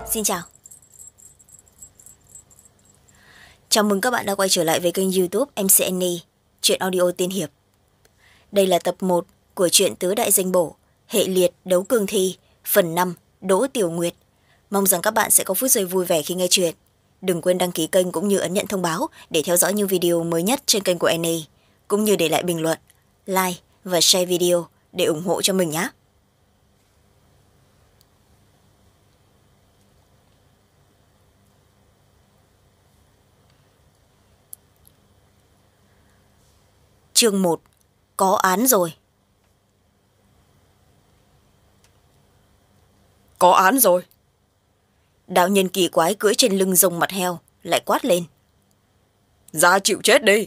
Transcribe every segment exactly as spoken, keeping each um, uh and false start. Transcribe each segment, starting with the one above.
Xin chào. Chào mừng các bạn đã quay trở lại với kênh YouTube em xê en e, truyện audio tiên hiệp. Đây là tập một của truyện Tứ Đại Danh Bổ, hệ liệt đấu cương thi, phần năm, Đỗ Tiểu Nguyệt. Mong rằng các bạn sẽ có phút giây vui vẻ khi nghe truyện. Đừng quên đăng ký kênh cũng như ấn nhận thông báo để theo dõi những video mới nhất trên kênh của en e, cũng như để lại bình luận, like và share video để ủng hộ cho mình nhé. Chương một. Có án rồi. Có án rồi. Đạo nhân kỳ quái cưỡi trên lưng rồng mặt heo lại quát lên. Ra chịu chết đi.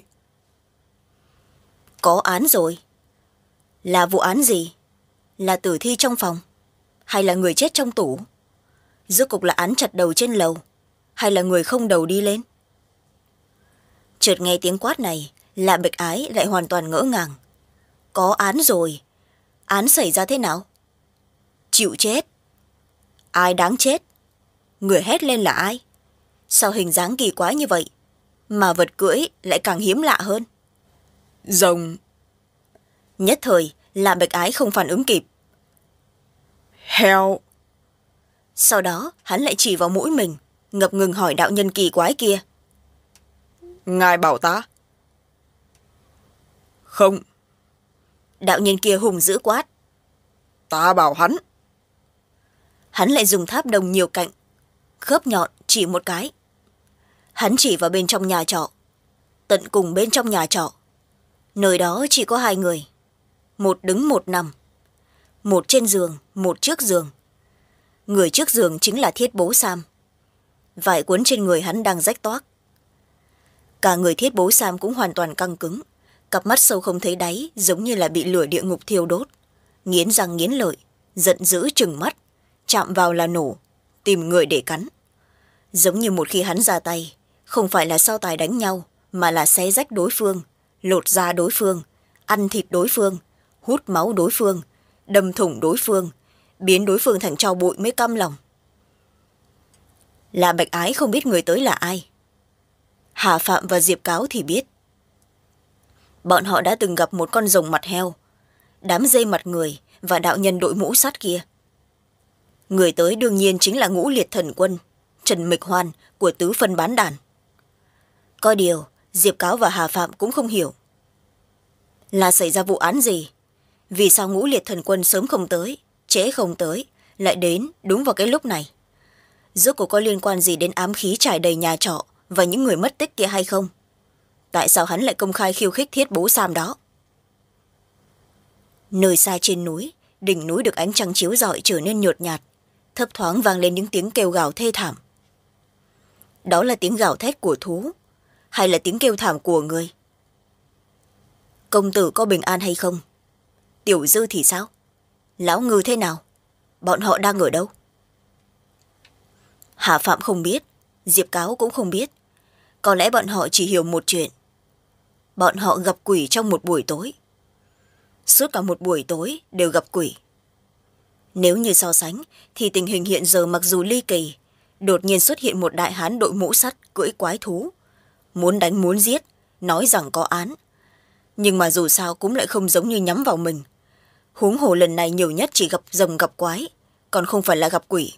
Có án rồi. Là vụ án gì? Là tử thi trong phòng? Hay là người chết trong tủ? Rốt cục là án chặt đầu trên lầu? Hay là người không đầu đi lên? Chợt nghe tiếng quát này, Lạ Bạch Ái lại hoàn toàn ngỡ ngàng. Có án rồi. Án xảy ra thế nào? Chịu chết. Ai đáng chết? Người hét lên là ai? Sao hình dáng kỳ quái như vậy, mà vật cưỡi lại càng hiếm lạ hơn? Rồng. Nhất thời, Lạ Bạch Ái không phản ứng kịp. Heo. Sau đó, hắn lại chỉ vào mũi mình, ngập ngừng hỏi đạo nhân kỳ quái kia. Ngài bảo ta? Không. Đạo nhân kia hùng dữ quát. Ta bảo hắn. Hắn lại dùng tháp đồng nhiều cạnh, khớp nhọn chỉ một cái. Hắn chỉ vào bên trong nhà trọ. Tận cùng bên trong nhà trọ, nơi đó chỉ có hai người, một đứng một nằm, một trên giường, một trước giường. Người trước giường chính là Thiết Bố Sam. Vải cuốn trên người hắn đang rách toác. Cả người Thiết Bố Sam cũng hoàn toàn căng cứng, cặp mắt sâu không thấy đáy, giống như là bị lửa địa ngục thiêu đốt. Nghiến răng nghiến lợi, giận dữ trừng mắt, chạm vào là nổ, tìm người để cắn. Giống như một khi hắn ra tay, không phải là so tài đánh nhau, mà là xé rách đối phương, lột da đối phương, ăn thịt đối phương, hút máu đối phương, đâm thủng đối phương, biến đối phương thành tro bụi mới căm lòng. Lạ Bạch Ái không biết người tới là ai. Hà Phạm và Diệp Cáo thì biết. Bọn họ đã từng gặp một con rồng mặt heo, đám dây mặt người và đạo nhân đội mũ sắt kia. Người tới đương nhiên chính là Ngũ Liệt Thần Quân, Trần Mịch Hoan của Tứ Phân Bán Đàn. Có điều, Diệp Cáo và Hà Phạm cũng không hiểu. Là xảy ra vụ án gì? Vì sao Ngũ Liệt Thần Quân sớm không tới, trễ không tới, lại đến đúng vào cái lúc này? Rốt cuộc có liên quan gì đến ám khí trải đầy nhà trọ và những người mất tích kia hay không? Tại sao hắn lại công khai khiêu khích Thiết Bố Sam đó? Nơi xa trên núi, đỉnh núi được ánh trăng chiếu rọi trở nên nhợt nhạt, thấp thoáng vang lên những tiếng kêu gào thê thảm. Đó là tiếng gào thét của thú, hay là tiếng kêu thảm của người? Công tử có bình an hay không? Tiểu Dư thì sao? Lão Ngư thế nào? Bọn họ đang ở đâu? Hà Phạm không biết, Diệp Cáo cũng không biết. Có lẽ bọn họ chỉ hiểu một chuyện. Bọn họ gặp quỷ trong một buổi tối. Suốt cả một buổi tối đều gặp quỷ. Nếu như so sánh, thì tình hình hiện giờ mặc dù ly kỳ, đột nhiên xuất hiện một đại hán đội mũ sắt cưỡi quái thú, muốn đánh muốn giết, nói rằng có án. Nhưng mà dù sao cũng lại không giống như nhắm vào mình. Huống hồ lần này nhiều nhất chỉ gặp rồng gặp quái, còn không phải là gặp quỷ.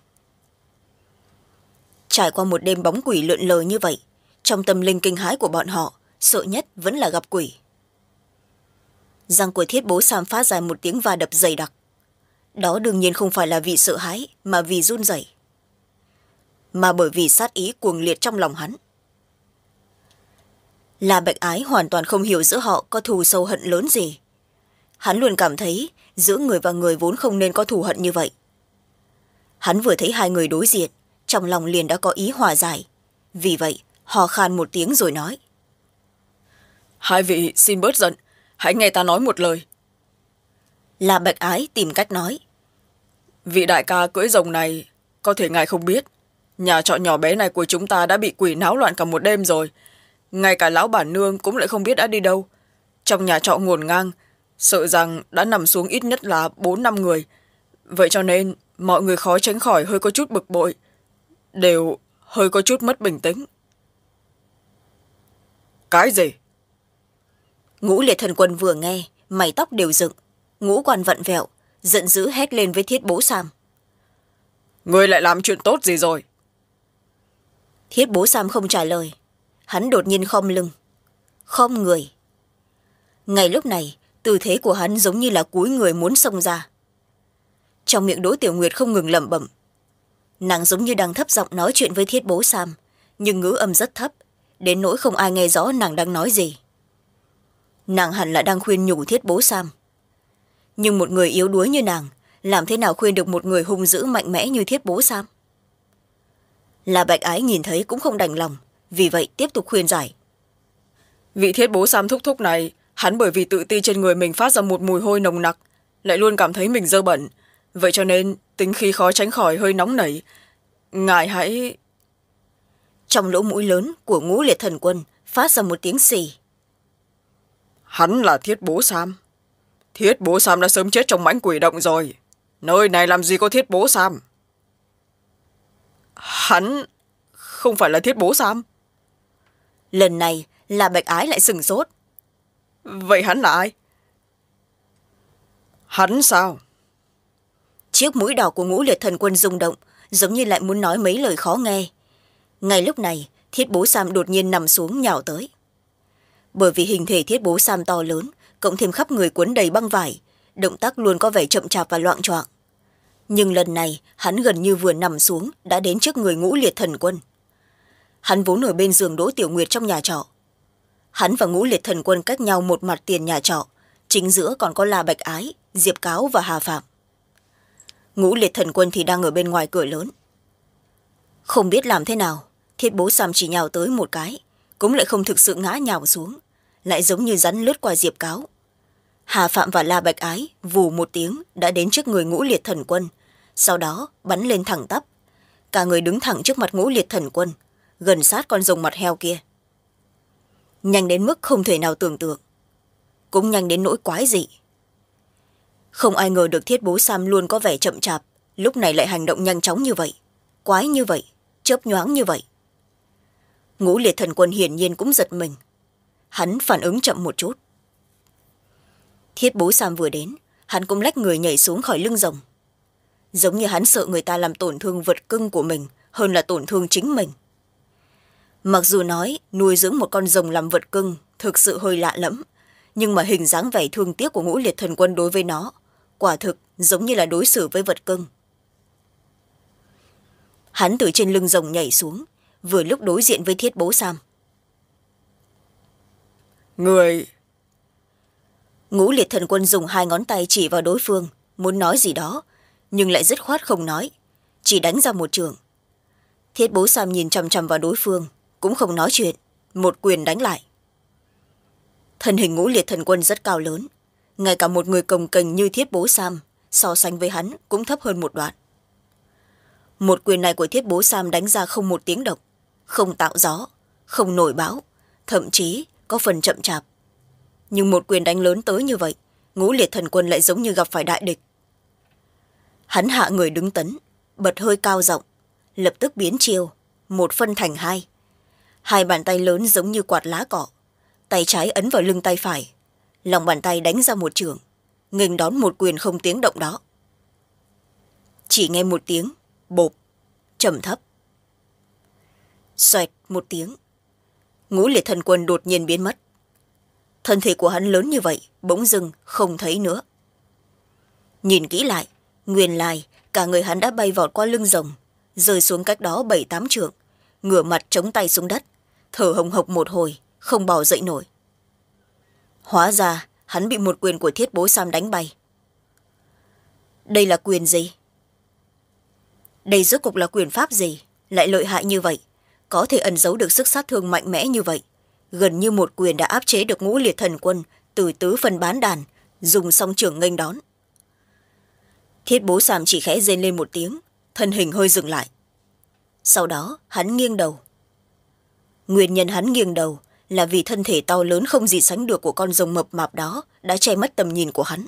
Trải qua một đêm bóng quỷ lượn lờ như vậy, trong tâm linh kinh hãi của bọn họ, sợ nhất vẫn là gặp quỷ. Răng của Thiết Bố Sam phát ra một tiếng va đập dày đặc. Đó đương nhiên không phải là vì sợ hãi, mà vì run rẩy, mà bởi vì sát ý cuồng liệt trong lòng hắn. Là Bạch Ái hoàn toàn không hiểu giữa họ có thù sâu hận lớn gì. Hắn luôn cảm thấy giữa người và người vốn không nên có thù hận như vậy. Hắn vừa thấy hai người đối diện, trong lòng liền đã có ý hòa giải. Vì vậy, hò khan một tiếng rồi nói. Hai vị xin bớt giận, hãy nghe ta nói một lời. Là Bạch Ái tìm cách nói. Vị đại ca cưỡi rồng này, có thể ngài không biết, nhà trọ nhỏ bé này của chúng ta đã bị quỷ náo loạn cả một đêm rồi. Ngay cả lão bản nương cũng lại không biết đã đi đâu. Trong nhà trọ ngổn ngang, sợ rằng đã nằm xuống ít nhất là bốn năm người. Vậy cho nên mọi người khó tránh khỏi hơi có chút bực bội. đều hơi có chút mất bình tĩnh. Cái gì? Ngũ Liệt Thần Quân vừa nghe, mày tóc đều dựng, ngũ quan vặn vẹo, giận dữ hét lên với Thiết Bố Sam. Ngươi lại làm chuyện tốt gì rồi? Thiết Bố Sam không trả lời. Hắn đột nhiên khom lưng, khom người. Ngay lúc này, tư thế của hắn giống như là cúi người muốn xông ra. Trong miệng Đỗ Tiểu Nguyệt không ngừng lẩm bẩm. Nàng giống như đang thấp giọng nói chuyện với Thiết Bố Sam, nhưng ngữ âm rất thấp, đến nỗi không ai nghe rõ nàng đang nói gì. Nàng hẳn là đang khuyên nhủ Thiết Bố Sam. Nhưng một người yếu đuối như nàng, làm thế nào khuyên được một người hung dữ mạnh mẽ như Thiết Bố Sam? La Bạch Ái nhìn thấy cũng không đành lòng, vì vậy tiếp tục khuyên giải. Vị Thiết Bố Sam thúc thúc này, hắn bởi vì tự ti trên người mình phát ra một mùi hôi nồng nặc, lại luôn cảm thấy mình dơ bẩn, vậy cho nên tính khí khó tránh khỏi hơi nóng nảy. Ngài hãy... Trong lỗ mũi lớn của Ngũ Liệt Thần Quân phát ra một tiếng xì. Hắn là Thiết Bố Sam. Thiết Bố Sam đã sớm chết trong mãnh quỷ động rồi. Nơi này làm gì có Thiết Bố Sam? Hắn không phải là Thiết Bố Sam. Lần này là Bạch Ái lại sừng sốt. Vậy hắn là ai? Hắn sao? Chiếc mũi đỏ của Ngũ Liệt Thần Quân rung động, giống như lại muốn nói mấy lời khó nghe. Ngay lúc này, Thiết Bố Sam đột nhiên nằm xuống nhào tới. Bởi vì hình thể Thiết Bố Sam to lớn, cộng thêm khắp người quấn đầy băng vải, động tác luôn có vẻ chậm chạp và loạng choạng. Nhưng lần này, hắn gần như vừa nằm xuống đã đến trước người Ngũ Liệt Thần Quân. Hắn vốn ở bên giường Đỗ Tiểu Nguyệt trong nhà trọ. Hắn và Ngũ Liệt Thần Quân cách nhau một mặt tiền nhà trọ, chính giữa còn có La Bạch Ái, Diệp Cáo và Hà Phạm. Ngũ Liệt Thần Quân thì đang ở bên ngoài cửa lớn. Không biết làm thế nào, Thiết Bố Sam chỉ nhào tới một cái, cũng lại không thực sự ngã nhào xuống, lại giống như rắn lướt qua Diệp Cáo. Hà Phạm và La Bạch Ái vù một tiếng đã đến trước người Ngũ Liệt Thần Quân, sau đó bắn lên thẳng tắp. Cả người đứng thẳng trước mặt Ngũ Liệt Thần Quân, gần sát con rồng mặt heo kia. Nhanh đến mức không thể nào tưởng tượng, cũng nhanh đến nỗi quái dị. Không ai ngờ được Thiết Bố Sam luôn có vẻ chậm chạp, lúc này lại hành động nhanh chóng như vậy, quái như vậy, chớp nhoáng như vậy. Ngũ Liệt Thần Quân hiển nhiên cũng giật mình. Hắn phản ứng chậm một chút. Thiết Bố Sam vừa đến, hắn cũng lách người nhảy xuống khỏi lưng rồng. Giống như hắn sợ người ta làm tổn thương vật cưng của mình hơn là tổn thương chính mình. Mặc dù nói nuôi dưỡng một con rồng làm vật cưng thực sự hơi lạ lẫm, nhưng mà hình dáng vẻ thương tiếc của Ngũ Liệt Thần Quân đối với nó quả thực giống như là đối xử với vật cưng. Hắn từ trên lưng rồng nhảy xuống, vừa lúc đối diện với Thiết Bố Sam. Người... Ngũ Liệt Thần Quân dùng hai ngón tay chỉ vào đối phương, muốn nói gì đó, nhưng lại dứt khoát không nói, chỉ đánh ra một trường. Thiết Bố Sam nhìn chằm chằm vào đối phương, cũng không nói chuyện, một quyền đánh lại. Thân hình Ngũ Liệt Thần Quân rất cao lớn, ngay cả một người cồng kềnh như Thiết Bố Sam so sánh với hắn cũng thấp hơn một đoạn. Một quyền này của Thiết Bố Sam đánh ra không một tiếng động, không tạo gió, không nổi bão, thậm chí có phần chậm chạp. Nhưng một quyền đánh lớn tới như vậy, Ngũ Liệt Thần Quân lại giống như gặp phải đại địch. Hắn hạ người đứng tấn, bật hơi cao giọng, lập tức biến chiêu, một phân thành hai. Hai bàn tay lớn giống như quạt lá cọ, tay trái ấn vào lưng tay phải, lòng bàn tay đánh ra một chưởng, nghênh đón một quyền không tiếng động đó. Chỉ nghe một tiếng bộp, trầm thấp. Xoẹt một tiếng, Ngũ Liệt Thần Quân đột nhiên biến mất. Thân thể của hắn lớn như vậy bỗng dưng không thấy nữa. Nhìn kỹ lại, nguyên lai cả người hắn đã bay vọt qua lưng rồng, rơi xuống cách đó bảy tám trượng, ngửa mặt chống tay xuống đất, thở hồng hộc một hồi, không bò dậy nổi. Hóa ra hắn bị một quyền của Thiết Bố Sam đánh bay. Đây là quyền gì? Đây rốt cuộc là quyền pháp gì lại lợi hại như vậy, có thể ẩn giấu được sức sát thương mạnh mẽ như vậy, gần như một quyền đã áp chế được Ngũ Liệt Thần Quân từ tứ phần bán đàn, dùng song trưởng nghênh đón. Thiết Bố Sam chỉ khẽ rên lên một tiếng, thân hình hơi dừng lại. Sau đó hắn nghiêng đầu. Nguyên nhân hắn nghiêng đầu là vì thân thể to lớn không gì sánh được của con rồng mập mạp đó đã che mất tầm nhìn của hắn.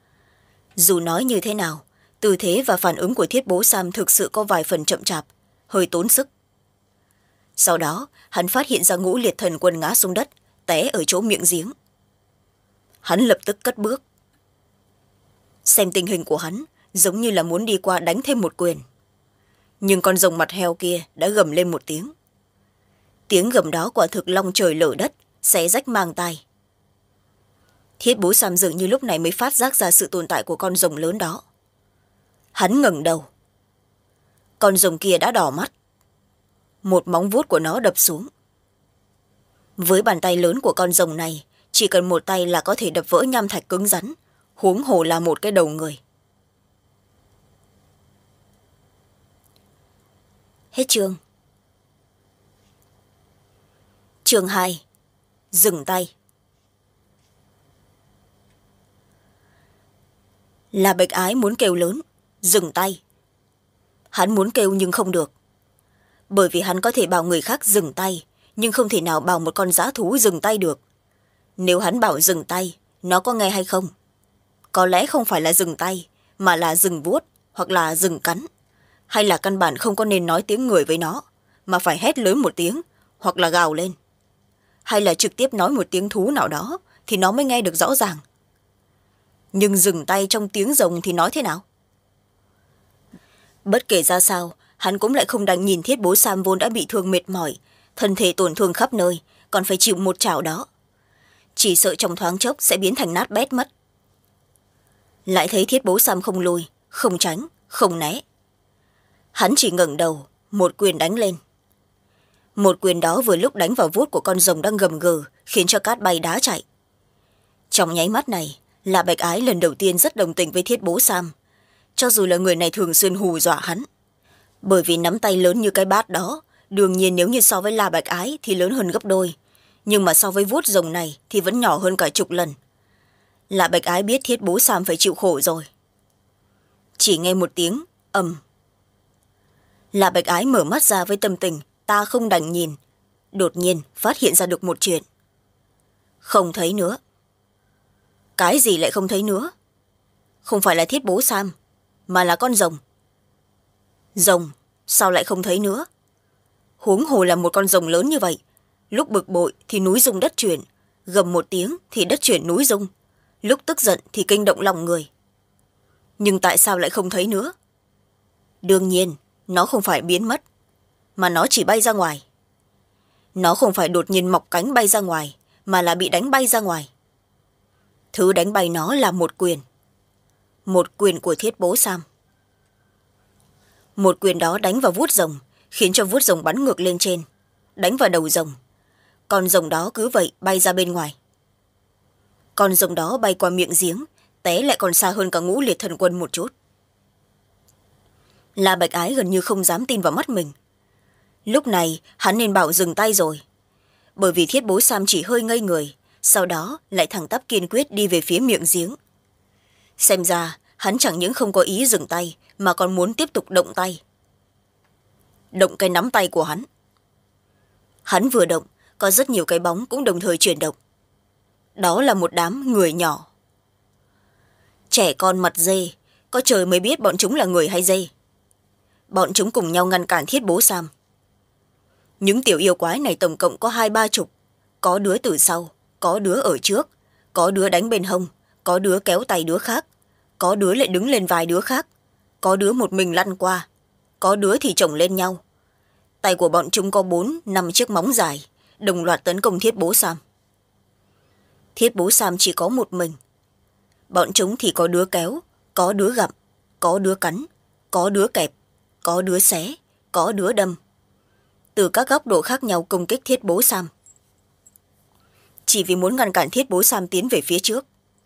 Dù nói như thế nào, tư thế và phản ứng của Thiết Bố Sam thực sự có vài phần chậm chạp, hơi tốn sức. Sau đó hắn phát hiện ra Ngũ Liệt Thần Quân ngã xuống đất, té ở chỗ miệng giếng. Hắn lập tức cất bước. Xem tình hình của hắn giống như là muốn đi qua đánh thêm một quyền, nhưng con rồng mặt heo kia đã gầm lên một tiếng. Tiếng gầm đó quả thực long trời lở đất, xé rách mang tai. Thiết Bố Sam dường như lúc này mới phát giác ra sự tồn tại của con rồng lớn đó. Hắn ngẩng đầu. Con rồng kia đã đỏ mắt. Một móng vuốt của nó đập xuống. Với bàn tay lớn của con rồng này, chỉ cần một tay là có thể đập vỡ nham thạch cứng rắn, huống hồ là một cái đầu người. Hết chương. Chương hai. Dừng tay. Là Bạch Ái muốn kêu lớn, dừng tay. Hắn muốn kêu nhưng không được. Bởi vì hắn có thể bảo người khác dừng tay, nhưng không thể nào bảo một con dã thú dừng tay được. Nếu hắn bảo dừng tay, nó có nghe hay không? Có lẽ không phải là dừng tay, mà là dừng vuốt, hoặc là dừng cắn. Hay là căn bản không có nên nói tiếng người với nó, mà phải hét lớn một tiếng, hoặc là gào lên. Hay là trực tiếp nói một tiếng thú nào đó, thì nó mới nghe được rõ ràng. Nhưng dừng tay trong tiếng rồng thì nói thế nào? Bất kể ra sao, hắn cũng lại không đành nhìn Thiết Bố Sam vốn đã bị thương mệt mỏi, thân thể tổn thương khắp nơi, còn phải chịu một chảo đó. Chỉ sợ trong thoáng chốc sẽ biến thành nát bét mất. Lại thấy Thiết Bố Sam không lùi, không tránh, không né. Hắn chỉ ngẩng đầu, một quyền đánh lên. Một quyền đó vừa lúc đánh vào vuốt của con rồng đang gầm gừ, khiến cho cát bay đá chạy. Trong nháy mắt này, là Bạch Ái lần đầu tiên rất đồng tình với Thiết Bố Sam, cho dù là người này thường xuyên hù dọa hắn. Bởi vì nắm tay lớn như cái bát đó, đương nhiên nếu như so với La Bạch Ái thì lớn hơn gấp đôi, nhưng mà so với vuốt rồng này thì vẫn nhỏ hơn cả chục lần. La Bạch Ái biết Thiết Bố Sam phải chịu khổ rồi. Chỉ nghe một tiếng ầm. La Bạch Ái mở mắt ra với tâm tình ta không đành nhìn, đột nhiên phát hiện ra được một chuyện. Không thấy nữa. Cái gì lại không thấy nữa? Không phải là Thiết Bố Sam, mà là con rồng. Rồng sao lại không thấy nữa? Huống hồ là một con rồng lớn như vậy, lúc bực bội thì núi rung đất chuyển, gầm một tiếng thì đất chuyển núi rung, lúc tức giận thì kinh động lòng người. Nhưng tại sao lại không thấy nữa? Đương nhiên nó không phải biến mất, mà nó chỉ bay ra ngoài. Nó không phải đột nhiên mọc cánh bay ra ngoài, mà là bị đánh bay ra ngoài. Thứ đánh bay nó là một quyền. Một quyền của Thiết Bố Sam. Một quyền đó đánh vào vuốt rồng, khiến cho vuốt rồng bắn ngược lên trên, đánh vào đầu rồng. Con rồng đó cứ vậy bay ra bên ngoài. Con rồng đó bay qua miệng giếng, té lại còn xa hơn cả Ngũ Liệt Thần Quân một chút. La Bạch Ái gần như không dám tin vào mắt mình. Lúc này hắn nên bảo dừng tay rồi, bởi vì Thiết Bố Sam chỉ hơi ngây người, sau đó lại thẳng tắp kiên quyết đi về phía miệng giếng. Xem ra hắn chẳng những không có ý dừng tay, mà còn muốn tiếp tục động tay. Động cái nắm tay của hắn. Hắn vừa động, có rất nhiều cái bóng cũng đồng thời chuyển động. Đó là một đám người nhỏ. Trẻ con mặt dê, có trời mới biết bọn chúng là người hay dê. Bọn chúng cùng nhau ngăn cản Thiết Bố Sam. Những tiểu yêu quái này tổng cộng có hai ba chục, có đứa từ sau, có đứa ở trước, có đứa đánh bên hông, có đứa kéo tay đứa khác, có đứa lại đứng lên vai đứa khác, có đứa một mình lăn qua, có đứa thì chồng lên nhau. Tay của bọn chúng có bốn năm chiếc móng dài, đồng loạt tấn công Thiết Bố Sam. Thiết Bố Sam chỉ có một mình. Bọn chúng thì có đứa kéo, có đứa gặm, có đứa cắn, có đứa kẹp, có đứa xé, có đứa đâm. Từ các góc độ khác nhau công kích Thiết Bố Sam, chỉ vì muốn ngăn cản Thiết Bố Sam tiến về phía trước,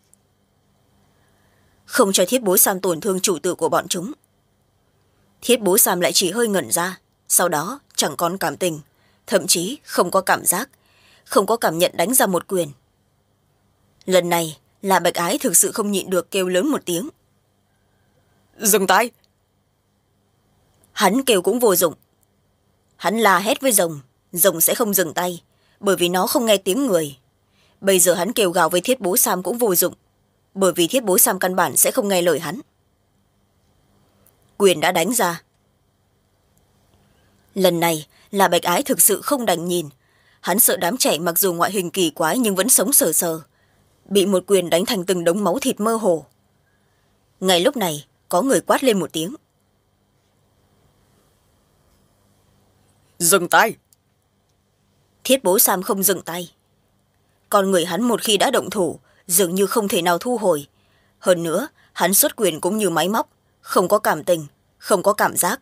không cho Thiết Bố Sam tổn thương chủ tử của bọn chúng. Thiết Bố Sam lại chỉ hơi ngẩn ra, sau đó chẳng còn cảm tình, thậm chí không có cảm giác, không có cảm nhận đánh ra một quyền. Lần này là Bạch Ái thực sự không nhịn được kêu lớn một tiếng. Dừng tay! Hắn kêu cũng vô dụng. Hắn la hét với rồng, rồng sẽ không dừng tay, bởi vì nó không nghe tiếng người. Bây giờ hắn kêu gào với Thiết Bố Sam cũng vô dụng, bởi vì Thiết Bố Sam căn bản sẽ không nghe lời hắn. Quyền đã đánh ra. lần này là Bạch Ái thực sự không đành nhìn. Hắn sợ đám trẻ mặc dù ngoại hình kỳ quái nhưng vẫn sống sờ sờ, bị một quyền đánh thành từng đống máu thịt mơ hồ. Ngay lúc này có người quát lên một tiếng: dừng tay. Thiết Bố Sam không dừng tay. Con người hắn một khi đã động thủ dường như không thể nào thu hồi. Hơn nữa hắn xuất quyền cũng như máy móc, không có cảm tình, không có cảm giác.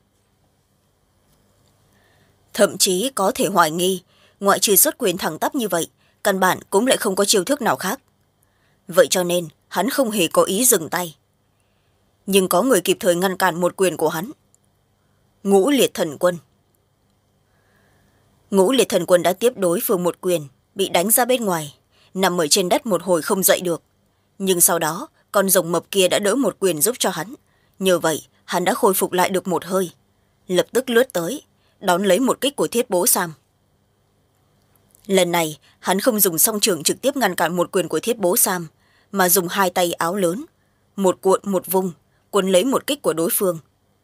Thậm chí có thể hoài nghi ngoại trừ xuất quyền thẳng tắp như vậy, căn bản cũng lại không có chiêu thức nào khác. Vậy cho nên hắn không hề có ý dừng tay. Nhưng có người kịp thời ngăn cản một quyền của hắn. Ngũ Liệt Thần Quân. Ngũ Liệt Thần Quân đã tiếp đối phương một quyền, bị đánh ra bên ngoài, nằm ở trên đất một hồi không dậy được. Nhưng sau đó con rồng mập kia đã đỡ một quyền giúp cho hắn. Nhờ vậy hắn đã khôi phục lại được một hơi, lập tức lướt tới đón lấy một kích của Thiết Bố Sam. Lần này hắn không dùng song trưởng trực tiếp ngăn cản một quyền của Thiết Bố Sam, mà dùng hai tay áo lớn, một cuộn một vung, cuốn lấy một kích của đối phương.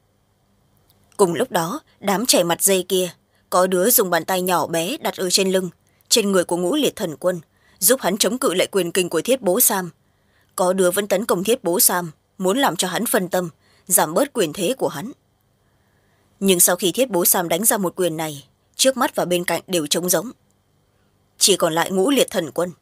Cùng lúc đó đám trẻ mặt dây kia, có đứa dùng bàn tay nhỏ bé đặt ở trên lưng, trên người của Ngũ Liệt Thần Quân, giúp hắn chống cự lại quyền kình của Thiết Bố Sam. Có đứa vẫn tấn công Thiết Bố Sam, muốn làm cho hắn phân tâm, giảm bớt quyền thế của hắn. Nhưng sau khi Thiết Bố Sam đánh ra một quyền này, trước mắt và bên cạnh đều trống rỗng, chỉ còn lại Ngũ Liệt Thần Quân.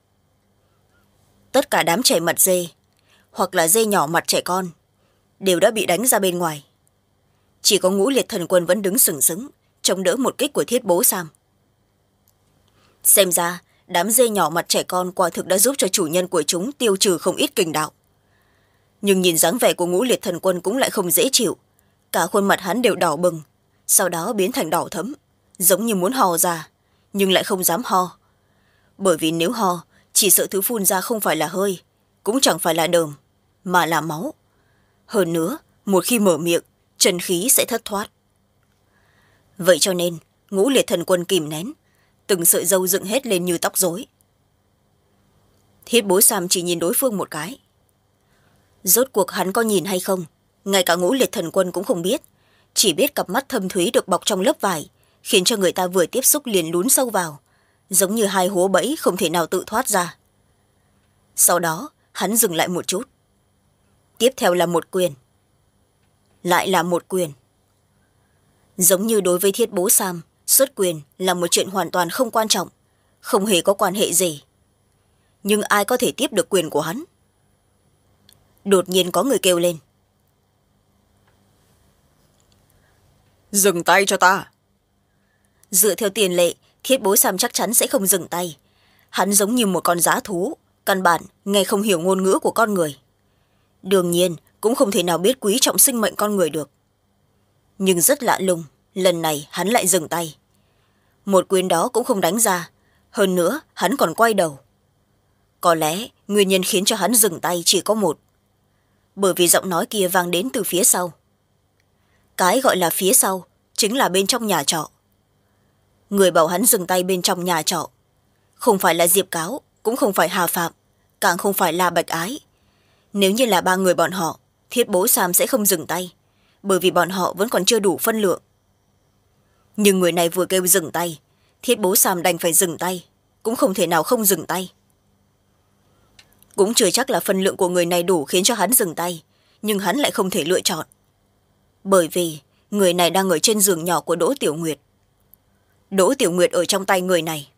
Tất cả đám trẻ mặt dê, hoặc là dê nhỏ mặt trẻ con, đều đã bị đánh ra bên ngoài. Chỉ có Ngũ Liệt Thần Quân vẫn đứng sừng sững, chống đỡ một kích của Thiết Bố Sam. Xem ra đám dê nhỏ mặt trẻ con quả thực đã giúp cho chủ nhân của chúng tiêu trừ không ít kình đạo. Nhưng nhìn dáng vẻ của Ngũ Liệt Thần Quân cũng lại không dễ chịu. Cả khuôn mặt hắn đều đỏ bừng, sau đó biến thành đỏ thẫm, giống như muốn ho ra, nhưng lại không dám ho. Bởi vì nếu ho, chỉ sợ thứ phun ra không phải là hơi, cũng chẳng phải là đờm, mà là máu. Hơn nữa, một khi mở miệng, chân khí sẽ thất thoát. Vậy cho nên Ngũ Liệt Thần Quân kìm nén, từng sợi râu dựng hết lên như tóc rối. Thiết Bố Sam chỉ nhìn đối phương một cái. Rốt cuộc hắn có nhìn hay không, ngay cả Ngũ Liệt Thần Quân cũng không biết, chỉ biết cặp mắt thâm thúy được bọc trong lớp vải, khiến cho người ta vừa tiếp xúc liền lún sâu vào, giống như hai hố bẫy không thể nào tự thoát ra. Sau đó hắn dừng lại một chút. Tiếp theo là một quyền, lại là một quyền. Giống như đối với Thiết Bố Sam, xuất quyền là một chuyện hoàn toàn không quan trọng, không hề có quan hệ gì. Nhưng ai có thể tiếp được quyền của hắn? Đột nhiên có người kêu lên: dừng tay cho ta. Dựa theo tiền lệ, Thiết Bố Sam chắc chắn sẽ không dừng tay. Hắn giống như một con dã thú, căn bản nghe không hiểu ngôn ngữ của con người. Đương nhiên cũng không thể nào biết quý trọng sinh mệnh con người được. Nhưng rất lạ lùng, lần này hắn lại dừng tay. Một quyền đó cũng không đánh ra, hơn nữa hắn còn quay đầu. Có lẽ nguyên nhân khiến cho hắn dừng tay chỉ có một, bởi vì giọng nói kia vang đến từ phía sau. Cái gọi là phía sau chính là bên trong nhà trọ. Người bảo hắn dừng tay bên trong nhà trọ không phải là Diệp Cáo, cũng không phải Hà Phạm, càng không phải là Bạch Ái. Nếu như là ba người bọn họ, Thiết Bố Sam sẽ không dừng tay, bởi vì bọn họ vẫn còn chưa đủ phân lượng. Nhưng người này vừa kêu dừng tay, Thiết Bố Sam đành phải dừng tay, cũng không thể nào không dừng tay. Cũng chưa chắc là phân lượng của người này đủ khiến cho hắn dừng tay, nhưng hắn lại không thể lựa chọn. Bởi vì người này đang ở trên giường nhỏ của Đỗ Tiểu Nguyệt. Đỗ Tiểu Nguyệt ở trong tay người này.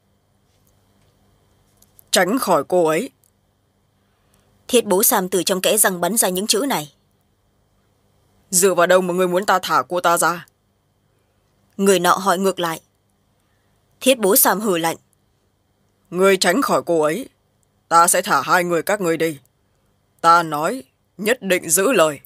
Tránh khỏi cô ấy. Thiết Bố Sam từ trong kẽ răng bắn ra những chữ này. Dựa vào đâu mà người muốn ta thả cô ta ra? Người nọ hỏi ngược lại. Thiết Bố Sam hừ lạnh. Người tránh khỏi cô ấy, ta sẽ thả hai người các người đi. Ta nói nhất định giữ lời.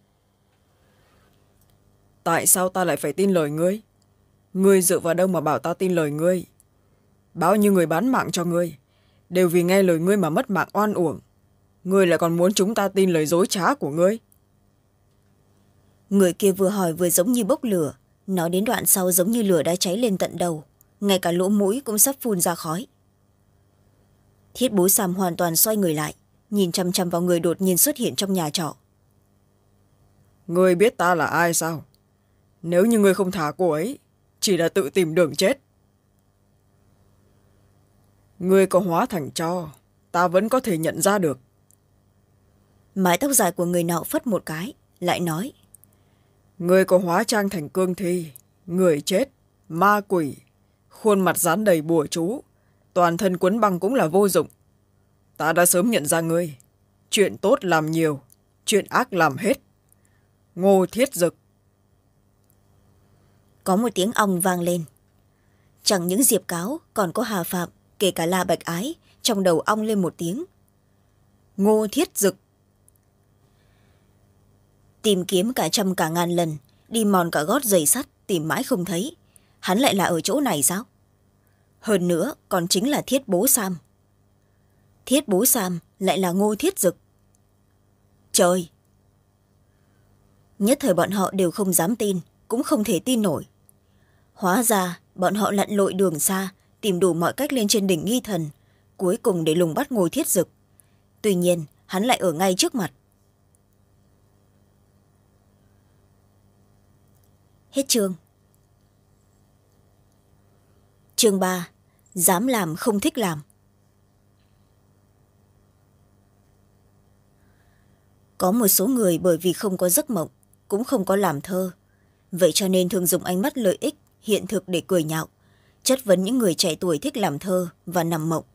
Tại sao ta lại phải tin lời ngươi? Ngươi dựa vào đâu mà bảo ta tin lời ngươi? Bao nhiêu người bán mạng cho ngươi, đều vì nghe lời ngươi mà mất mạng oan uổng. Ngươi lại còn muốn chúng ta tin lời dối trá của ngươi? Người kia vừa hỏi vừa giống như bốc lửa, nói đến đoạn sau giống như lửa đã cháy lên tận đầu, ngay cả lỗ mũi cũng sắp phun ra khói. Thiết Bố Sam hoàn toàn xoay người lại, nhìn chăm chăm vào người đột nhiên xuất hiện trong nhà trọ. Ngươi biết ta là ai sao? Nếu như ngươi không thả cô ấy, chỉ là tự tìm đường chết. Ngươi có hóa thành tro, ta vẫn có thể nhận ra được. Mái tóc dài của người nọ phất một cái, lại nói. Ngươi có hóa trang thành cương thi, người chết, ma quỷ, khuôn mặt dán đầy bùa chú, toàn thân quấn băng cũng là vô dụng. Ta đã sớm nhận ra ngươi. Chuyện tốt làm nhiều, chuyện ác làm hết. Ngô Thiết Dực. Có một tiếng ong vang lên. Chẳng những Diệp Cáo, còn có Hà Phạm, kể cả La Bạch Ái, trong đầu ong lên một tiếng. Ngô Thiết Dực. Tìm kiếm cả trăm cả ngàn lần, đi mòn cả gót giày sắt, tìm mãi không thấy. Hắn lại là ở chỗ này sao? Hơn nữa còn chính là Thiết Bố Sam. Thiết Bố Sam lại là Ngô Thiết Dực. Trời! Nhất thời bọn họ đều không dám tin, cũng không thể tin nổi. Hóa ra bọn họ lặn lội đường xa, tìm đủ mọi cách lên trên đỉnh Nghi Thần, cuối cùng để lùng bắt Ngô Thiết Dực. Tuy nhiên hắn lại ở ngay trước mặt. Hết chương. Chương ba. Dám làm không thích làm. Có một số người bởi vì không có giấc mộng, cũng không có làm thơ, vậy cho nên thường dùng ánh mắt lợi ích, hiện thực để cười nhạo, chất vấn những người trẻ tuổi thích làm thơ và nằm mộng.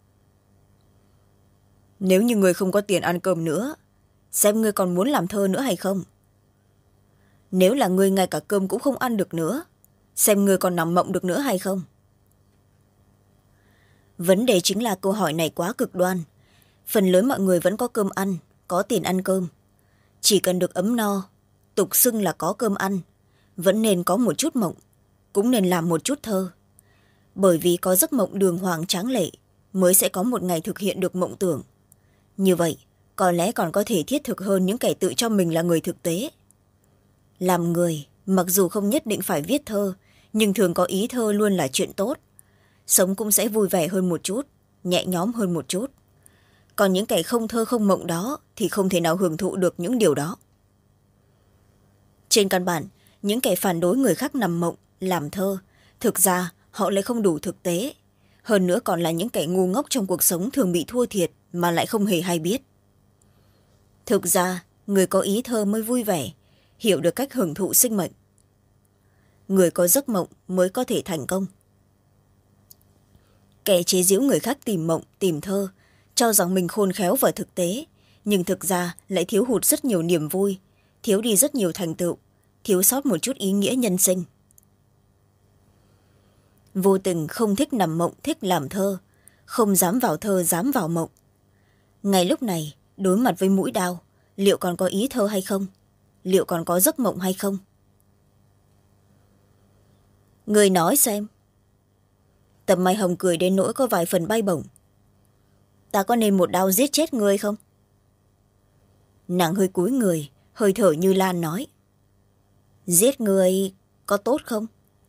Nếu như người không có tiền ăn cơm nữa, xem ngươi còn muốn làm thơ nữa hay không? Nếu là ngươi ngay cả cơm cũng không ăn được nữa, xem ngươi còn nằm mộng được nữa hay không? Vấn đề chính là câu hỏi này quá cực đoan. Phần lớn mọi người vẫn có cơm ăn, có tiền ăn cơm. Chỉ cần được ấm no, tục xưng là có cơm ăn, vẫn nên có một chút mộng, cũng nên làm một chút thơ. Bởi vì có giấc mộng đường hoàng tráng lệ, mới sẽ có một ngày thực hiện được mộng tưởng. Như vậy, có lẽ còn có thể thiết thực hơn những kẻ tự cho mình là người thực tế. Làm người, mặc dù không nhất định phải viết thơ, nhưng thường có ý thơ luôn là chuyện tốt. Sống cũng sẽ vui vẻ hơn một chút, nhẹ nhõm hơn một chút. Còn những kẻ không thơ không mộng đó thì không thể nào hưởng thụ được những điều đó. Trên căn bản, những kẻ phản đối người khác nằm mộng, làm thơ, thực ra họ lại không đủ thực tế. Hơn nữa còn là những kẻ ngu ngốc trong cuộc sống thường bị thua thiệt mà lại không hề hay biết. Thực ra, người có ý thơ mới vui vẻ, hiểu được cách hưởng thụ sinh mệnh. Người có giấc mộng mới có thể thành công. Kẻ chế giễu người khác tìm mộng, tìm thơ, cho rằng mình khôn khéo và thực tế, nhưng thực ra lại thiếu hụt rất nhiều niềm vui, thiếu đi rất nhiều thành tựu, thiếu sót một chút ý nghĩa nhân sinh. Vô tình không thích nằm mộng, thích làm thơ, không dám vào thơ, dám vào mộng. Ngay lúc này, đối mặt với mũi đao, liệu còn có ý thơ hay không? Liệu còn có giấc mộng hay không? Người nói xem. Tập Mai Hồng cười đến nỗi có vài phần bay bổng. Ta có nên một đao giết chết ngươi không? Nàng hơi cúi người, hơi thở như lan nói. Giết ngươi có tốt không?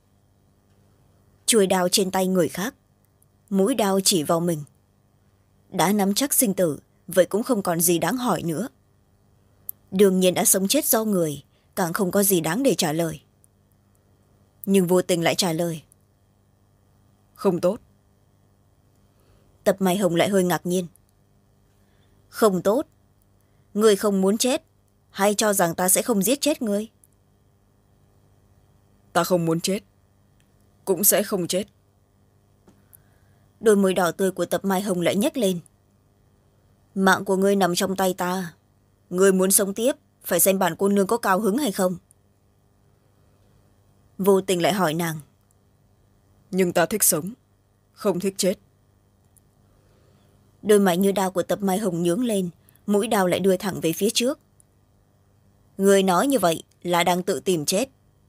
Chuôi đao trên tay người khác, mũi đao chỉ vào mình. Đã nắm chắc sinh tử, vậy cũng không còn gì đáng hỏi nữa. Đương nhiên đã sống chết do người, càng không có gì đáng để trả lời. Nhưng vô tình lại trả lời. Không tốt. Tập Mai Hồng lại hơi ngạc nhiên. Không tốt? Ngươi không muốn chết, hay cho rằng ta sẽ không giết chết ngươi? Ta không muốn chết, cũng sẽ không chết. Đôi môi đỏ tươi của Tập Mai Hồng lại nhếch lên. Mạng của ngươi nằm trong tay ta. Ngươi muốn sống tiếp, phải xem bản cô nương có cao hứng hay không. Vô tình lại hỏi nàng. Nhưng ta thích sống, không thích chết. Đôi mày như đao của Tập Mai Hồng nhướng lên, mũi đao lại đưa thẳng về phía trước. Ngươi nói như vậy là đang tự tìm chết.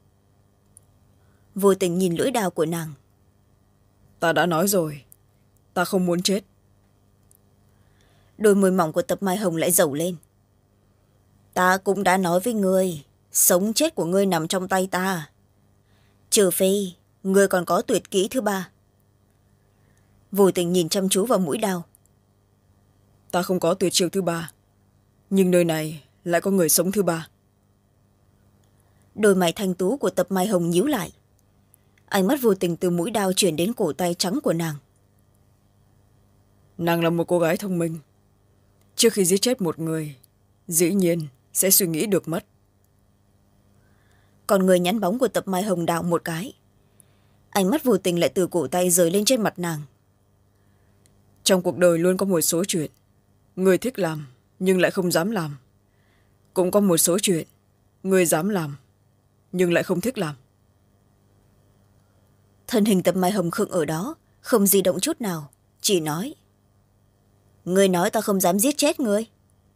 Vô tình nhìn lưỡi đao của nàng. Ta đã nói rồi, ta không muốn chết. Đôi môi mỏng của Tập Mai Hồng lại dẩu lên. Ta cũng đã nói với ngươi, sống chết của ngươi nằm trong tay ta. Trừ phi, ngươi còn có tuyệt kỹ thứ ba. Vô tình nhìn chăm chú vào mũi đao. Ta không có tuyệt chiêu thứ ba, nhưng nơi này lại có người sống thứ ba. Đôi mày thanh tú của Tập Mai Hồng nhíu lại. ánh mắt vô tình từ mũi đao chuyển đến cổ tay trắng của nàng. Nàng là một cô gái thông minh. Trước khi giết chết một người, dĩ nhiên sẽ suy nghĩ được mất. Còn người nhắn bóng của Tập Mai Hồng đảo một cái. Ánh mắt vô tình lại từ cổ tay rời lên trên mặt nàng. Trong cuộc đời luôn có một số chuyện người thích làm nhưng lại không dám làm. Cũng có một số chuyện người dám làm nhưng lại không thích làm. Thân hình Tập Mai Hồng khựng ở đó, không di động chút nào, chỉ nói: Ngươi nói ta không dám giết chết ngươi.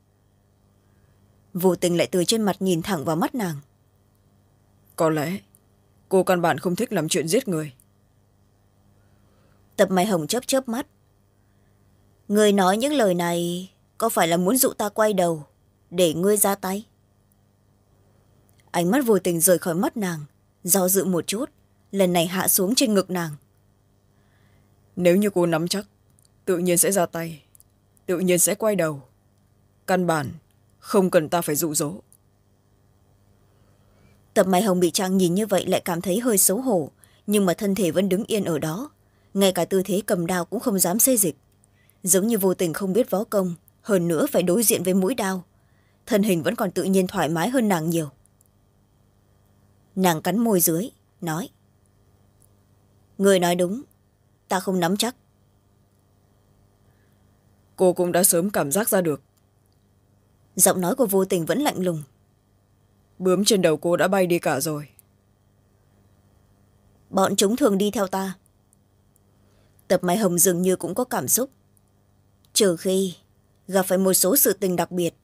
Vô tình lại từ trên mặt nhìn thẳng vào mắt nàng. Có lẽ cô căn bản không thích làm chuyện giết người. Tập Mai Hồng chớp chớp mắt. Ngươi nói những lời này có phải là muốn dụ ta quay đầu để ngươi ra tay? Ánh mắt vô tình rời khỏi mắt nàng, do dự một chút, lần này hạ xuống trên ngực nàng. Nếu như cô nắm chắc, tự nhiên sẽ ra tay, tự nhiên sẽ quay đầu. Căn bản không cần ta phải dụ dỗ. Tập Mai Hồng bị chàng nhìn như vậy lại cảm thấy hơi xấu hổ, nhưng mà thân thể vẫn đứng yên ở đó, ngay cả tư thế cầm đao cũng không dám xê dịch, giống như vô tình không biết võ công, hơn nữa phải đối diện với mũi đao. Thân hình vẫn còn tự nhiên thoải mái hơn nàng nhiều. Nàng cắn môi dưới, nói: Người nói đúng, ta không nắm chắc. Cô cũng đã sớm cảm giác ra được. Giọng nói của vô tình vẫn lạnh lùng. Bướm trên đầu cô đã bay đi cả rồi. Bọn chúng thường đi theo ta. Tập Mai Hồng dường như cũng có cảm xúc. Trừ khi gặp phải một số sự tình đặc biệt.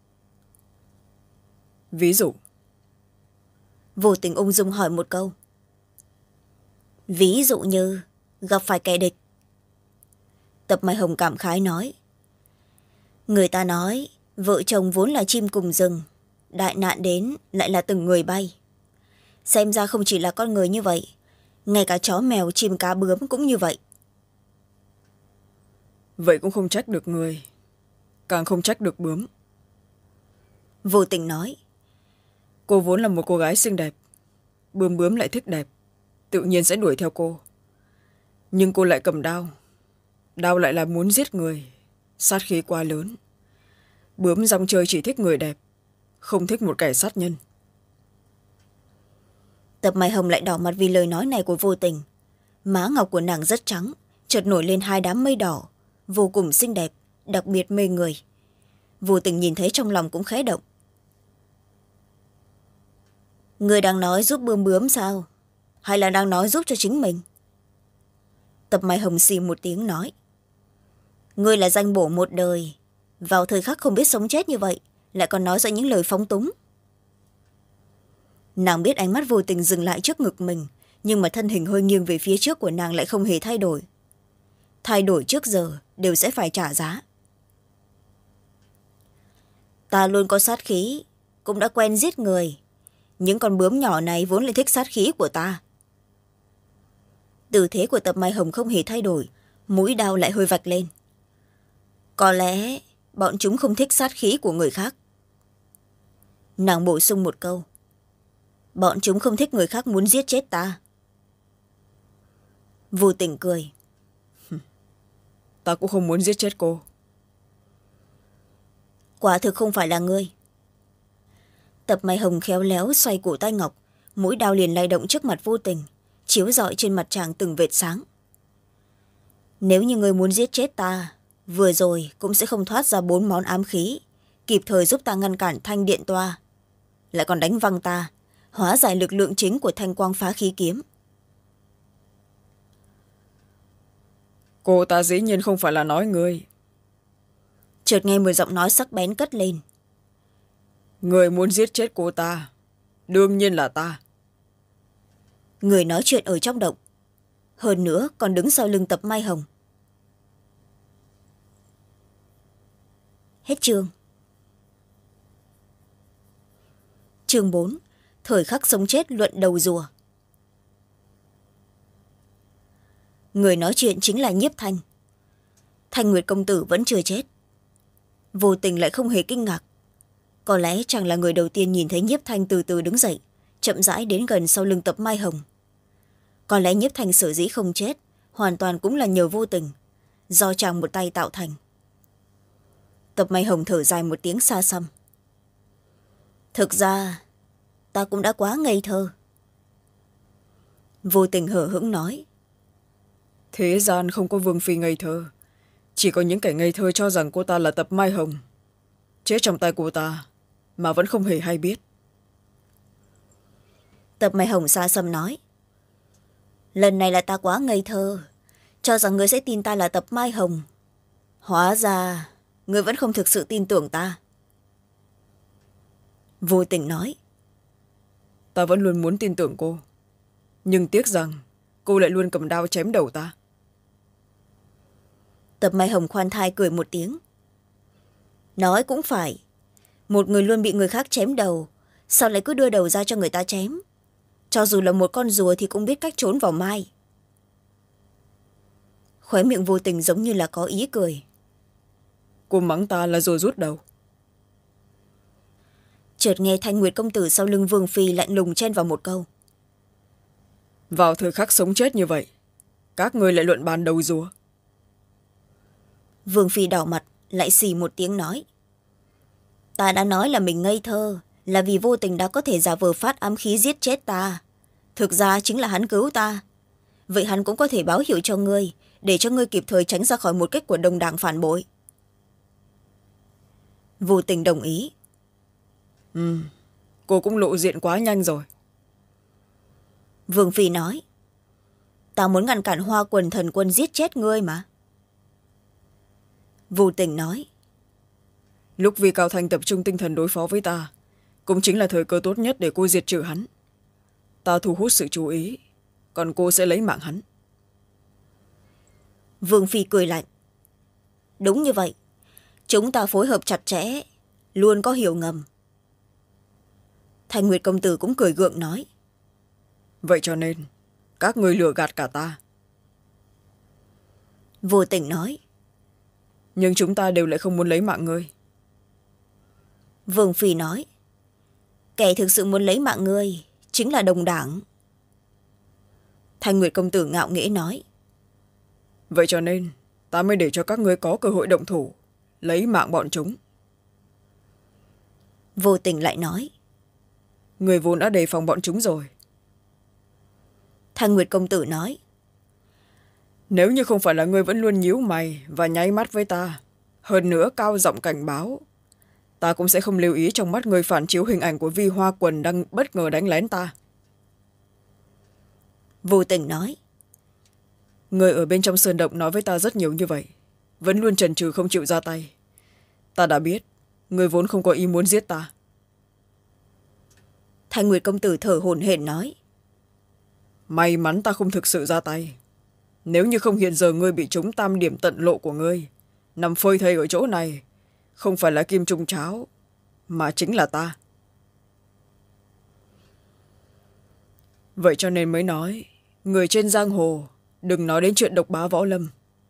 Ví dụ? Vô tình ung dung hỏi một câu. Ví dụ như gặp phải kẻ địch. Tập Mai Hồng cảm khái nói: Người ta nói vợ chồng vốn là chim cùng rừng, đại nạn đến lại là từng người bay. Xem ra không chỉ là con người như vậy, ngay cả chó mèo chim cá bướm cũng như vậy. Vậy cũng không trách được người, càng không trách được bướm. Vô tình nói: Cô vốn là một cô gái xinh đẹp, bướm bướm lại thích đẹp, tự nhiên sẽ đuổi theo cô. Nhưng cô lại cầm đao, đao lại là muốn giết người, sát khí quá lớn. Bướm rong chơi chỉ thích người đẹp, không thích một kẻ sát nhân. Tập Mai Hồng lại đỏ mặt vì lời nói này của vô tình. Má ngọc của nàng rất trắng, chợt nổi lên hai đám mây đỏ, vô cùng xinh đẹp, đặc biệt mê người. Vô tình nhìn thấy trong lòng cũng khẽ động. Người đang nói giúp bướm bướm sao? Hay là đang nói giúp cho chính mình? Tập Mai Hồng xì một tiếng nói: Ngươi là danh bổ một đời, vào thời khắc không biết sống chết như vậy, lại còn nói ra những lời phóng túng. Nàng biết ánh mắt vô tình dừng lại trước ngực mình, nhưng mà thân hình hơi nghiêng về phía trước của nàng lại không hề thay đổi. Thay đổi trước giờ đều sẽ phải trả giá. Ta luôn có sát khí, cũng đã quen giết người. Những con bướm nhỏ này vốn lại thích sát khí của ta. Tư thế của Tập Mai Hồng không hề thay đổi, mũi đao lại hơi vạch lên. Có lẽ bọn chúng không thích sát khí của người khác. Nàng bổ sung một câu: Bọn chúng không thích người khác muốn giết chết ta. Vô tình cười: Ta cũng không muốn giết chết cô. Quả thực không phải là ngươi. Tập Mai Hồng khéo léo xoay cổ tay ngọc, mũi đao liền lay động trước mặt vô tình, chiếu rọi trên mặt chàng từng vệt sáng. Nếu như ngươi muốn giết chết ta, vừa rồi cũng sẽ không thoát ra bốn món ám khí, kịp thời giúp ta ngăn cản thanh điện toa, lại còn đánh văng ta, hóa giải lực lượng chính của thanh quang phá khí kiếm. Cô ta dĩ nhiên không phải là nói ngươi. Chợt nghe một giọng nói sắc bén cất lên: Người muốn giết chết cô ta, đương nhiên là ta. Người nói chuyện ở trong động, hơn nữa còn đứng sau lưng Tập Mai Hồng. Hết chương. Chương bốn. Thời khắc sống chết luận đầu rùa. Người nói chuyện chính là Nhiếp Thanh. Thanh Nguyệt công tử vẫn chưa chết. Vô tình lại không hề kinh ngạc. Có lẽ chàng là người đầu tiên nhìn thấy Nhiếp Thanh từ từ đứng dậy, chậm rãi đến gần sau lưng Tập Mai Hồng. có lẽ Nhiếp Thanh sở dĩ không chết hoàn toàn cũng là nhờ Vô Tình, do chàng một tay tạo thành. Tập Mai Hồng thở dài một tiếng xa xăm. Thực ra ta cũng đã quá ngây thơ. Vô Tình hờ hững nói. Thế gian không có vương phi ngây thơ, chỉ có những kẻ ngây thơ cho rằng cô ta là Tập Mai Hồng, chết trong tay cô ta mà vẫn không hề hay biết. Tập Mai Hồng xa xăm nói. Lần này là ta quá ngây thơ, cho rằng ngươi sẽ tin ta là Tập Mai Hồng. Hóa ra ngươi vẫn không thực sự tin tưởng ta. Vô Tình nói. Ta vẫn luôn muốn tin tưởng cô, nhưng tiếc rằng cô lại luôn cầm đao chém đầu ta. Tập Mai Hồng khoan thai cười một tiếng. Nói cũng phải, một người luôn bị người khác chém đầu, sao lại cứ đưa đầu ra cho người ta chém? Cho dù là một con rùa thì cũng biết cách trốn vào mai. Khóe miệng Vô Tình giống như là có ý cười. Cô mắng ta là rùa rút đầu. Chợt nghe Thanh Nguyệt công tử sau lưng Vương Phi lạnh lùng chen vào một câu. Vào thời khắc sống chết như vậy, các người lại luận bàn đầu rùa. Vương Phi đỏ mặt lại xì một tiếng nói. Ta đã nói là mình ngây thơ, là vì Vô Tình đã có thể giả vờ phát ám khí giết chết ta. Thực ra chính là hắn cứu ta. Vậy hắn cũng có thể báo hiệu cho ngươi, để cho ngươi kịp thời tránh ra khỏi một kích của đồng đảng phản bội. Vô Tình đồng ý. Ừ, cô cũng lộ diện quá nhanh rồi. Vương Phi nói. Ta muốn ngăn cản Hoa Quần thần quân giết chết ngươi mà. Vô Tình nói. Lúc Vi Cao Thanh tập trung tinh thần đối phó với ta, cũng chính là thời cơ tốt nhất để cô diệt trừ hắn. Ta thu hút sự chú ý, còn cô sẽ lấy mạng hắn. Vương Phi cười lạnh. Đúng như vậy, chúng ta phối hợp chặt chẽ, luôn có hiểu ngầm. Thanh Nguyệt công tử cũng cười gượng nói. Vậy cho nên các người lừa gạt cả ta. Vô Tình nói. Nhưng chúng ta đều lại không muốn lấy mạng ngươi. Vương Phi nói. Kẻ thực sự muốn lấy mạng ngươi chính là đồng đảng. Thanh Nguyệt công tử ngạo nghễ nói. Vậy cho nên ta mới để cho các ngươi có cơ hội động thủ, lấy mạng bọn chúng. Vô Tình lại nói. Người vốn đã đề phòng bọn chúng rồi. Thanh Nguyệt công tử nói. Nếu như không phải là ngươi vẫn luôn nhíu mày và nháy mắt với ta, hơn nữa cao giọng cảnh báo, ta cũng sẽ không lưu ý trong mắt ngươi phản chiếu hình ảnh của Vi Hoa Quần đang bất ngờ đánh lén ta. Vô Tình nói. Người ở bên trong sơn động nói với ta rất nhiều như vậy, vẫn luôn chần chừ không chịu ra tay. Ta đã biết người vốn không có ý muốn giết ta. Thanh Nguyệt công tử thở hổn hển nói. May mắn ta không thực sự ra tay. Nếu như không hiện giờ ngươi bị trúng tam điểm tận lộ của ngươi, nằm phơi thây ở chỗ này, không phải là Kim Trung Cháo, mà chính là ta. Vậy cho nên mới nói, người trên giang hồ đừng nói đến chuyện độc bá võ lâm.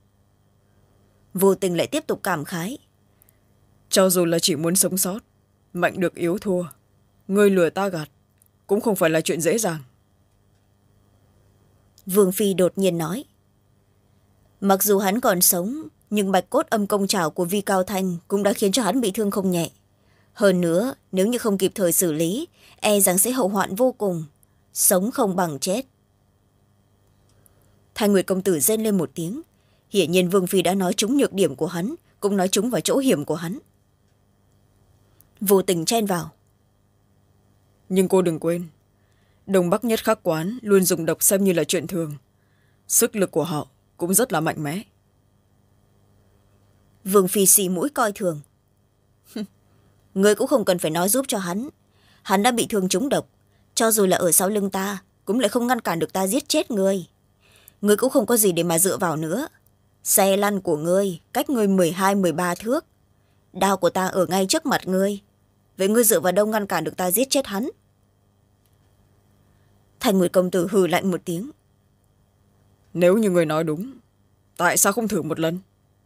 Vô Tình lại tiếp tục cảm khái. Cho dù là chỉ muốn sống sót, mạnh được yếu thua, ngươi lừa ta gạt cũng không phải là chuyện dễ dàng. Vương Phi đột nhiên nói. Mặc dù hắn còn sống, nhưng bạch cốt âm công trảo của Vi Cao Thanh cũng đã khiến cho hắn bị thương không nhẹ. Hơn nữa, nếu như không kịp thời xử lý, e rằng sẽ hậu hoạn vô cùng, sống không bằng chết. Thanh Nguyệt công tử rên lên một tiếng. Hiển nhiên Vương Phi đã nói trúng nhược điểm của hắn, cũng nói trúng vào chỗ hiểm của hắn. Vô Tình chen vào. Nhưng cô đừng quên, Đông Bắc Nhất Khắc Quán luôn dùng độc xem như là chuyện thường. Sức lực của họ cũng rất là mạnh mẽ. Vương Phi xì mũi coi thường. Ngươi cũng không cần phải nói giúp cho hắn. Hắn đã bị thương trúng độc, cho dù là ở sau lưng ta cũng lại không ngăn cản được ta giết chết ngươi. Ngươi cũng không có gì để mà dựa vào nữa. Xe lăn của ngươi cách ngươi mười hai mười ba thước, đao của ta ở ngay trước mặt ngươi. Vậy ngươi dựa vào đâu ngăn cản được ta giết chết hắn? Thanh Nguyệt công tử hừ lạnh một tiếng. Nếu như người nói đúng, tại sao không thử một lần?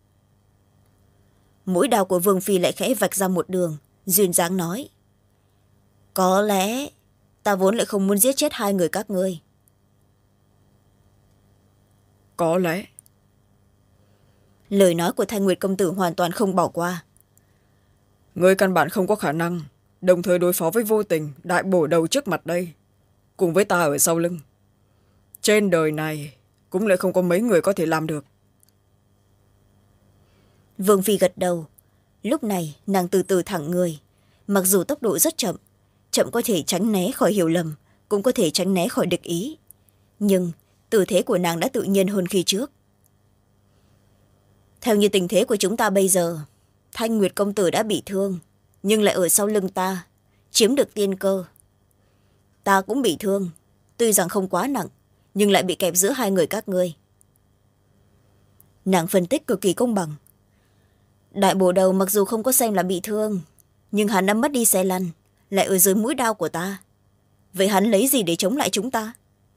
Mũi đao của Vương Phi lại khẽ vạch ra một đường, duyên dáng nói. Có lẽ ta vốn lại không muốn giết chết hai người các ngươi. Có lẽ. Lời nói của Thanh Nguyệt công tử hoàn toàn không bỏ qua. Ngươi căn bản không có khả năng đồng thời đối phó với Vô Tình, đại bổ đầu trước mặt đây, cùng với ta ở sau lưng. Trên đời này cũng lại không có mấy người có thể làm được. Vương Phi gật đầu. Lúc này nàng từ từ thẳng người. Mặc dù tốc độ rất chậm, chậm có thể tránh né khỏi hiểu lầm, cũng có thể tránh né khỏi địch ý, nhưng tư thế của nàng đã tự nhiên hơn khi trước. Theo như tình thế của chúng ta bây giờ, Thanh Nguyệt công tử đã bị thương, nhưng lại ở sau lưng ta, chiếm được tiên cơ. Ta cũng bị thương, tuy rằng không quá nặng, nhưng lại bị kẹp giữa hai người các ngươi. Nàng phân tích cực kỳ công bằng. Đại bổ đầu mặc dù không có xem là bị thương, nhưng hắn đã mất đi xe lăn, lại ở dưới mũi đao của ta. Vậy hắn lấy gì để chống lại chúng ta?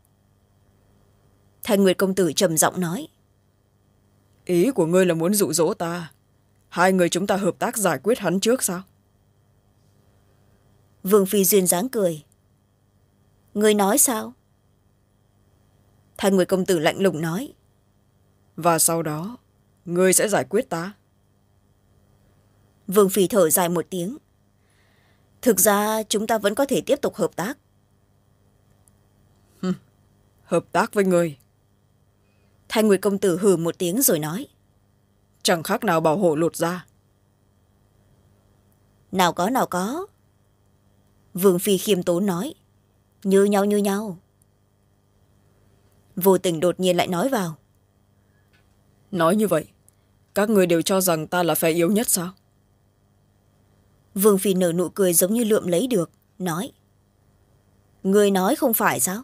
Thanh Nguyệt công tử trầm giọng nói. Ý của ngươi là muốn dụ dỗ ta, hai người chúng ta hợp tác giải quyết hắn trước sao? Vương Phi duyên dáng cười. Ngươi nói sao? Thanh Nguyệt công tử lạnh lùng nói. Và sau đó ngươi sẽ giải quyết ta. Vương Phi thở dài một tiếng. Thực ra chúng ta vẫn có thể tiếp tục hợp tác. Hừm, hợp tác với ngươi? Thanh Nguyệt công tử hừ một tiếng rồi nói. Chẳng khác nào bảo hộ lột ra. Nào có nào có. Vương Phi khiêm tốn nói. Như nhau như nhau. Vô Tình đột nhiên lại nói vào. Nói như vậy, các người đều cho rằng ta là phe yếu nhất sao? Vương Phi nở nụ cười giống như lượm lấy được, nói. Người nói không phải sao?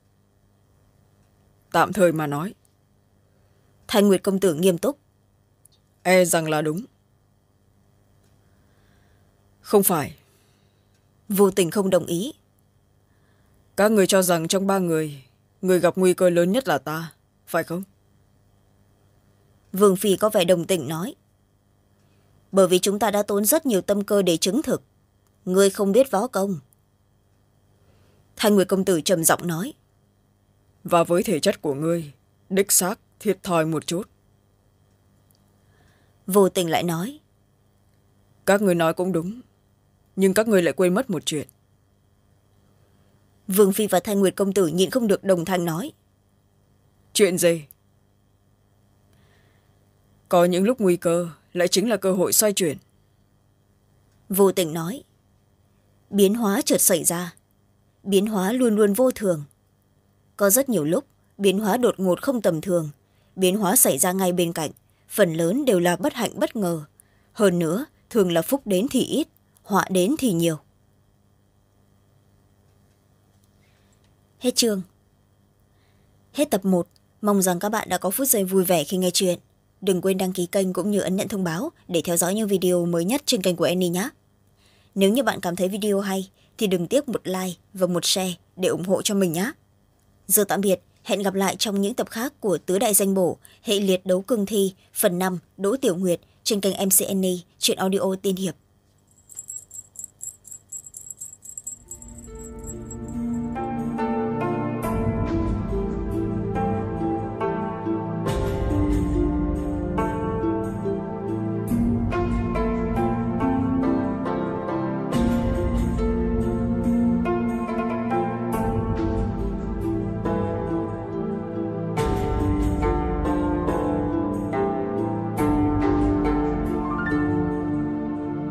Tạm thời mà nói. Thanh Nguyệt công tử nghiêm túc. E rằng là đúng. Không phải. Vô Tình không đồng ý. Các người cho rằng trong ba người, người gặp nguy cơ lớn nhất là ta, phải không? Vương Phi có vẻ đồng tình nói. Bởi vì chúng ta đã tốn rất nhiều tâm cơ để chứng thực. Ngươi không biết võ công. Thanh Nguyệt công tử trầm giọng nói. Và với thể chất của ngươi, đích xác thiệt thòi một chút. Vô Tình lại nói. Các người nói cũng đúng, nhưng các người lại quên mất một chuyện. Vương Phi và Thanh Nguyệt công tử nhịn không được đồng thanh nói. Chuyện gì? Có những lúc nguy cơ lại chính là cơ hội xoay chuyển. Vô Tình nói. Biến hóa chợt xảy ra. Biến hóa luôn luôn vô thường. Có rất nhiều lúc biến hóa đột ngột không tầm thường. Biến hóa xảy ra ngay bên cạnh, phần lớn đều là bất hạnh bất ngờ. Hơn nữa, thường là phúc đến thì ít, họa đến thì nhiều. Hết chương. Hết tập một. Mong rằng các bạn đã có phút giây vui vẻ khi nghe chuyện. Đừng quên đăng ký kênh cũng như ấn nhận thông báo để theo dõi những video mới nhất trên kênh của Annie nhé. Nếu như bạn cảm thấy video hay thì đừng tiếc một like và một share để ủng hộ cho mình nhé. Giờ tạm biệt, hẹn gặp lại trong những tập khác của Tứ Đại Danh Bổ, hệ liệt đấu cương thi, phần năm Đỗ Tiểu Nguyệt trên kênh em xê Annie, truyện audio tiên hiệp.